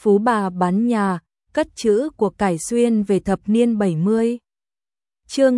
phú bà bán nhà, cất trữ của cải xuyên về thập niên 70. Chương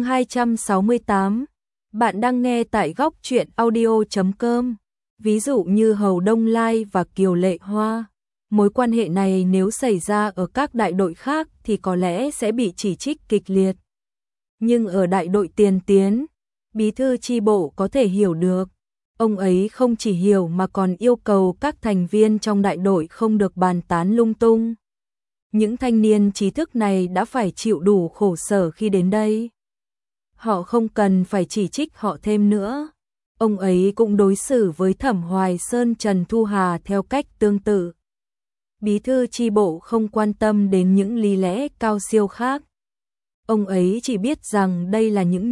268. Bạn đang nghe tại góc truyện audio.com. Ví dụ như Hầu Đông Lai và Kiều Lệ Hoa. Mối quan hệ này nếu xảy ra ở các đại đội khác thì có lẽ sẽ bị chỉ trích kịch liệt. Nhưng ở đại đội Tiền Tiến, bí thư chi bộ có thể hiểu được. Ông ấy không chỉ hiểu mà còn yêu cầu các thành viên trong đại đội không được bàn tán lung tung. Những thanh niên trí thức này đã phải chịu đủ khổ sở khi đến đây. Họ không cần phải chỉ trích họ thêm nữa. Ông ấy cũng đối xử với Thẩm Hoài Sơn, Trần Thu Hà theo cách tương tự. Bí thư chi bộ không quan tâm đến những lý lẽ cao siêu khác. Ông ấy chỉ biết rằng đây là những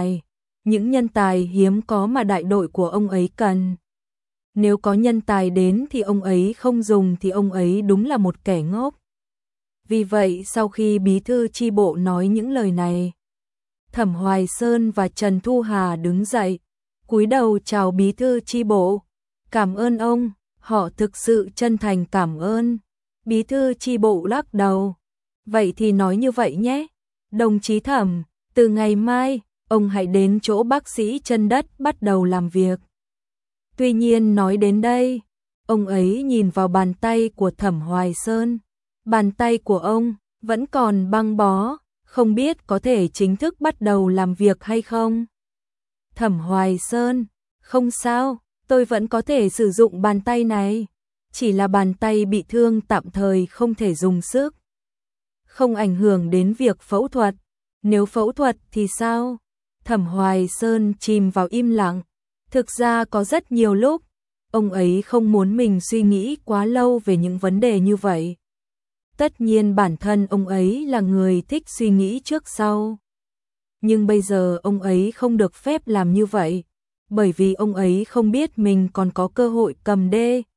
nhân tài hiếm có mà đại đội của ông ấy cần. Nếu có nhân tài đến thì ông ấy không dùng thì ông ấy đúng là một kẻ ngốc. Vì vậy sau khi bí thư chi bộ nói những lời này, Thẩm Hoài Sơn và Trần Thu Hà đứng dậy, cúi đầu chào bí thư chi bộ. Cảm ơn ông, họ thực sự chân thành cảm ơn. Bí thư chi bộ lắc đầu. Vậy thì nói như vậy nhé. Đồng chí Thẩm, từ ngày mai, ông hãy đến chỗ bác sĩ chân đất bắt đầu làm việc. Tuy nhiên nói đến đây, ông ấy nhìn vào bàn tay của Thẩm Hoài Sơn. Bàn tay của ông vẫn còn băng bó, không biết có thể chính thức bắt đầu làm việc hay không. Thẩm Hoài Sơn, không sao, tôi vẫn có thể sử dụng bàn tay này. Chỉ là bàn tay bị thương tạm thời không thể dùng sức. Không ảnh hưởng đến việc phẫu thuật. Nếu phẫu thuật thì sao? Thẩm Hoài Sơn chìm vào im lặng. Thực ra có rất nhiều lúc, ông ấy không muốn mình suy nghĩ quá lâu về những vấn đề như vậy. Tất nhiên bản thân ông ấy là người thích suy nghĩ trước sau. Nhưng bây giờ ông ấy không được phép làm như vậy, bởi vì ông ấy không biết mình còn có cơ hội cầm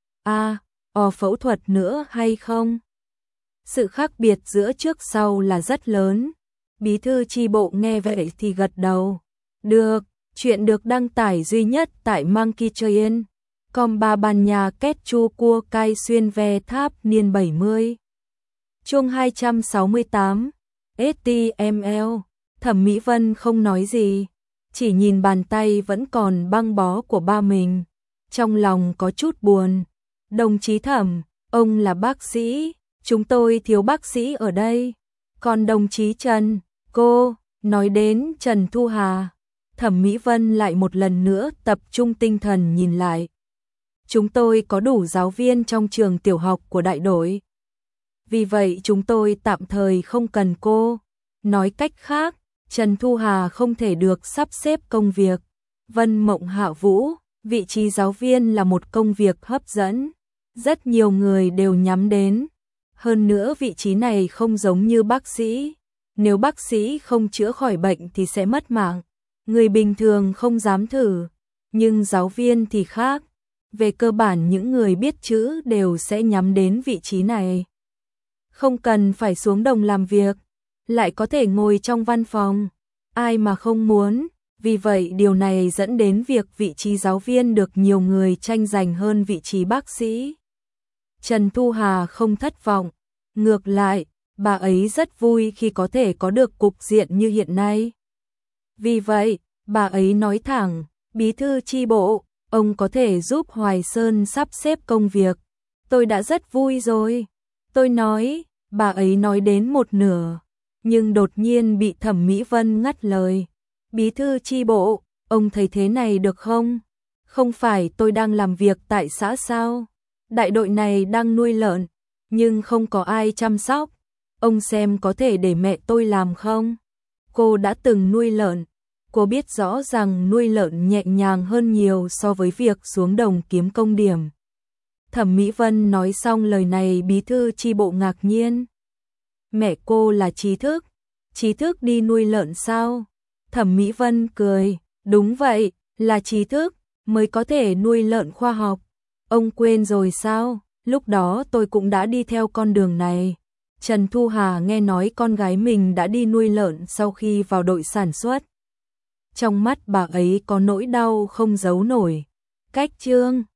phẫu thuật nữa hay không. Sự khác biệt giữa trước sau là rất lớn. Bí thư chi bộ nghe vậy thì gật đầu. Được, chuyện được đăng tải duy nhất tại Monkey Train. Com ba bàn nhà kết chu cua cai xuyên ve tháp niên 70. Chương 268. HTML. Thẩm Mỹ Vân không nói gì, chỉ nhìn bàn tay vẫn còn băng bó của ba mình. Trong lòng có chút buồn. Đồng chí Thẩm, ông là bác sĩ, chúng tôi thiếu bác sĩ ở đây. Còn đồng chí Trần, cô, nói đến Trần Thu Hà. Thẩm Mỹ Vân lại một lần nữa tập trung tinh thần nhìn lại. Chúng tôi có đủ giáo viên trong trường tiểu học của đại đội. Vì vậy chúng tôi tạm thời không cần cô. Nói cách khác, Trần Thu Hà không thể được sắp xếp công việc. Vân Mộng Hạ Vũ, vị trí giáo viên là một công việc hấp dẫn. Rất nhiều người đều nhắm đến. Hơn nữa vị trí này không giống như bác sĩ. Nếu bác sĩ không chữa khỏi bệnh thì sẽ mất mạng. Người bình thường không dám thử. Nhưng giáo viên thì khác. Về cơ bản những người biết chữ đều sẽ nhắm đến vị trí này. Không cần phải xuống đồng làm việc, lại có thể ngồi trong văn phòng. Ai mà không muốn. Vì vậy điều này dẫn đến việc vị trí giáo viên được nhiều người tranh giành hơn vị trí bác sĩ. Trần Thu Hà không thất vọng. Ngược lại, bà ấy rất vui khi có thể có được cục diện như hiện nay. Vì vậy, bà ấy nói thẳng, bí thư chi bộ, ông có thể giúp Hoài Sơn sắp xếp công việc. Tôi đã rất vui rồi. Tôi nói, bà ấy nói đến một nửa, nhưng đột nhiên bị Thẩm Mỹ Vân ngắt lời. Bí thư chi bộ, ông thấy thế này được không? Không phải tôi đang làm việc tại xã sao? Đại đội này đang nuôi lợn, nhưng không có ai chăm sóc. Ông xem có thể để mẹ tôi làm không? Cô đã từng nuôi lợn. Cô biết rõ rằng nuôi lợn nhẹ nhàng hơn nhiều so với việc xuống đồng kiếm công điểm. Thẩm Mỹ Vân nói xong lời này bí thư chi bộ ngạc nhiên. Mẹ cô là trí thức. Trí thức đi nuôi lợn sao? Thẩm Mỹ Vân cười. Đúng vậy, là trí thức mới có thể nuôi lợn khoa học. Ông quên rồi sao? Lúc đó tôi cũng đã đi theo con đường này. Trần Thu Hà nghe nói con gái mình đã đi nuôi lợn sau khi vào đội sản xuất. Trong mắt bà ấy có nỗi đau không giấu nổi. Cách chương